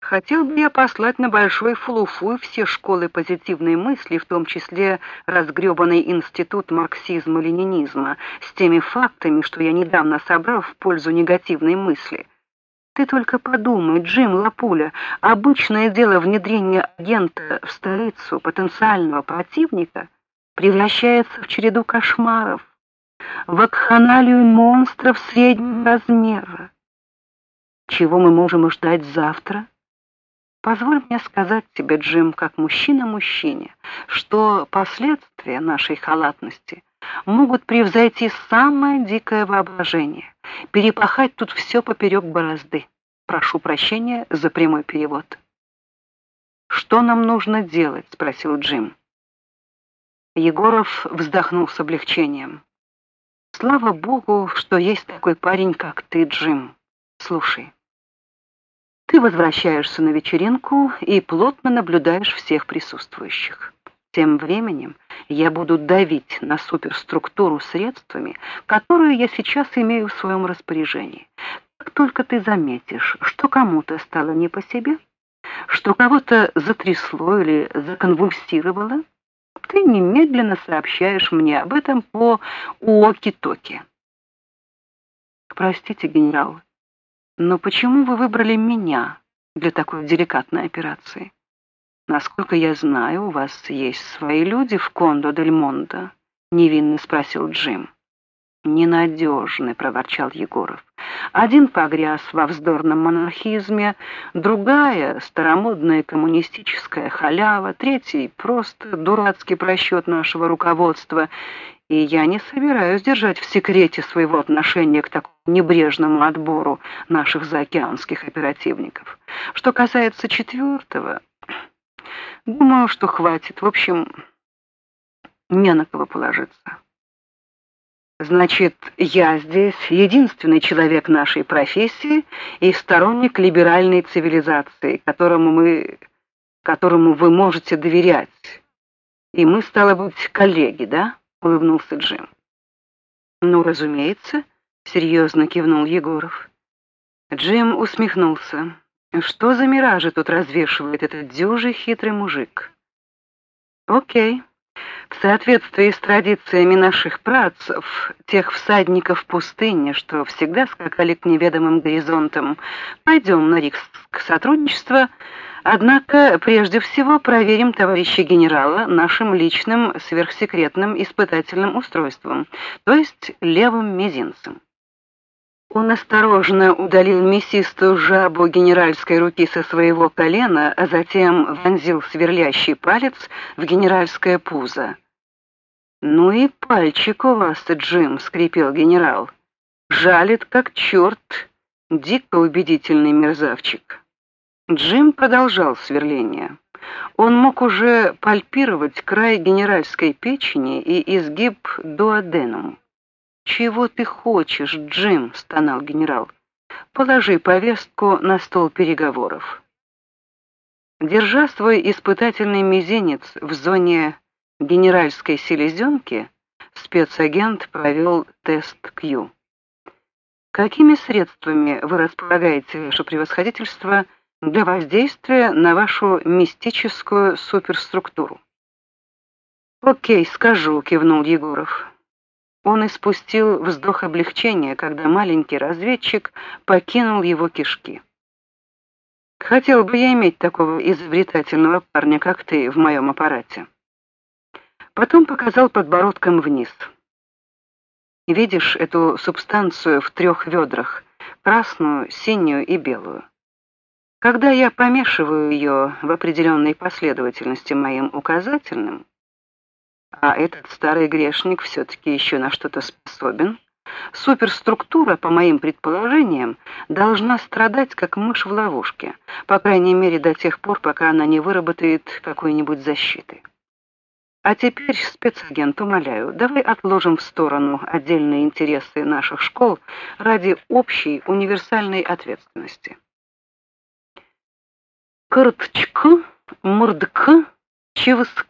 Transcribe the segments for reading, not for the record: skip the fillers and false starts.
Хотел бы я послать на большой флуфуй все школы позитивной мысли, в том числе разгребанный институт марксизма-ленинизма, с теми фактами, что я недавно собрал в пользу негативной мысли. Ты только подумай, Джим Лапуля, обычное дело внедрения агента в столицу потенциального противника превращается в череду кошмаров, в вакханалию монстров среднего размера. Чего мы можем ждать завтра? Позволь мне сказать тебе, Джим, как мужчина мужчине, что последствия нашей халатности могут превзойти самое дикое воображение, перепахать тут все поперек борозды. Прошу прощения за прямой перевод. Что нам нужно делать? Спросил Джим. Егоров вздохнул с облегчением. Слава богу, что есть такой парень, как ты, Джим. Слушай. Ты возвращаешься на вечеринку и плотно наблюдаешь всех присутствующих. Тем временем я буду давить на суперструктуру средствами, которые я сейчас имею в своем распоряжении. Как только ты заметишь, что кому-то стало не по себе, что кого-то затрясло или законвульсировало, ты немедленно сообщаешь мне об этом по уоки-токи. Простите, генерал, но почему вы выбрали меня для такой деликатной операции? Насколько я знаю, у вас есть свои люди в Кондо-дель-Мондо, невинно спросил Джим. Ненадежный, проворчал Егоров. Один погряз во вздорном монархизме, другая старомодная коммунистическая халява, третий просто дурацкий просчет нашего руководства. И я не собираюсь держать в секрете своего отношения к такому небрежному отбору наших заокеанских оперативников. Что касается четвертого, думаю, что хватит. В общем, не на кого положиться. Значит, я здесь единственный человек нашей профессии и сторонник либеральной цивилизации, которому вы можете доверять. И мы, стало быть, коллеги, да? Улыбнулся Джим. Ну, разумеется, серьезно кивнул Егоров. Джим усмехнулся. Что за миражи тут развешивает этот дюжий хитрый мужик? Окей. В соответствии с традициями наших праотцев, тех всадников пустыни, что всегда скакали к неведомым горизонтам, пойдем на риск сотрудничества. Однако, прежде всего, проверим товарища генерала нашим личным сверхсекретным испытательным устройством, то есть левым мизинцем. Он осторожно удалил мясистую жабу генеральской руки со своего колена, а затем вонзил сверлящий палец в генеральское пузо. «Ну и пальчик у вас, Джим», — скрипел генерал. «Жалит, как черт, дико убедительный мерзавчик». Джим продолжал сверление. Он мог уже пальпировать край генеральской печени и изгиб дуоденум. «Чего ты хочешь, Джим?» — стонал генерал. «Положи повестку на стол переговоров». Держа свой испытательный мизинец в зоне генеральской селезенки, спецагент провел тест Q. «Какими средствами вы располагаете, ваше превосходительство, для воздействия на вашу мистическую суперструктуру?» «Окей, скажу», — кивнул Егоров. Он испустил вздох облегчения, когда маленький разведчик покинул его кишки. «Хотел бы я иметь такого изобретательного парня, как ты, в моем аппарате». Потом показал подбородком вниз. «Видишь эту субстанцию в 3 ведрах, красную, синюю и белую? Когда я помешиваю ее в определенной последовательности моим указательным, а этот старый грешник все-таки еще на что-то способен, суперструктура, по моим предположениям, должна страдать, как мышь в ловушке, по крайней мере до тех пор, пока она не выработает какой-нибудь защиты. А теперь, спецагент, умоляю, давай отложим в сторону отдельные интересы наших школ ради общей универсальной ответственности. Кыртчка, мурдка, чевска.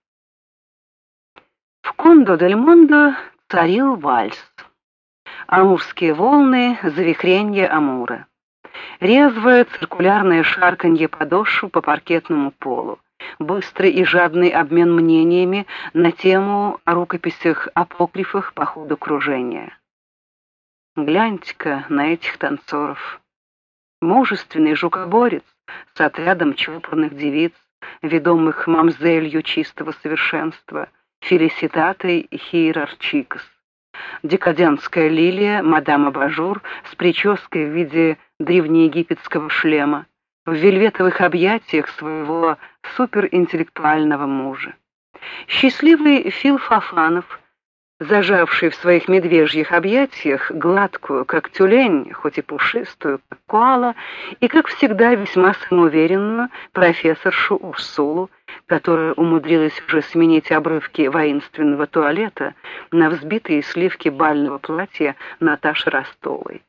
В Кондо-дель-Мондо царил вальс. Амурские волны, завихренье Амура. Резвое циркулярное шарканье подошв по паркетному полу, быстрый и жадный обмен мнениями на тему о рукописях-апокрифах по ходу кружения. Гляньте-ка на этих танцоров. Мужественный жукоборец с отрядом чопорных девиц, ведомых мамзелью чистого совершенства, Фелиситатой Хиерарчикос. Декадентская лилия, мадам Абажур, с прической в виде древнеегипетского шлема, в вельветовых объятиях своего суперинтеллектуального мужа. Счастливый Фил Фафанов, зажавший в своих медвежьих объятиях гладкую, как тюлень, хоть и пушистую, как коала, и, как всегда, весьма самоуверенную профессоршу Урсулу, которая умудрилась уже сменить обрывки воинственного туалета на взбитые сливки бального платья Наташи Ростовой.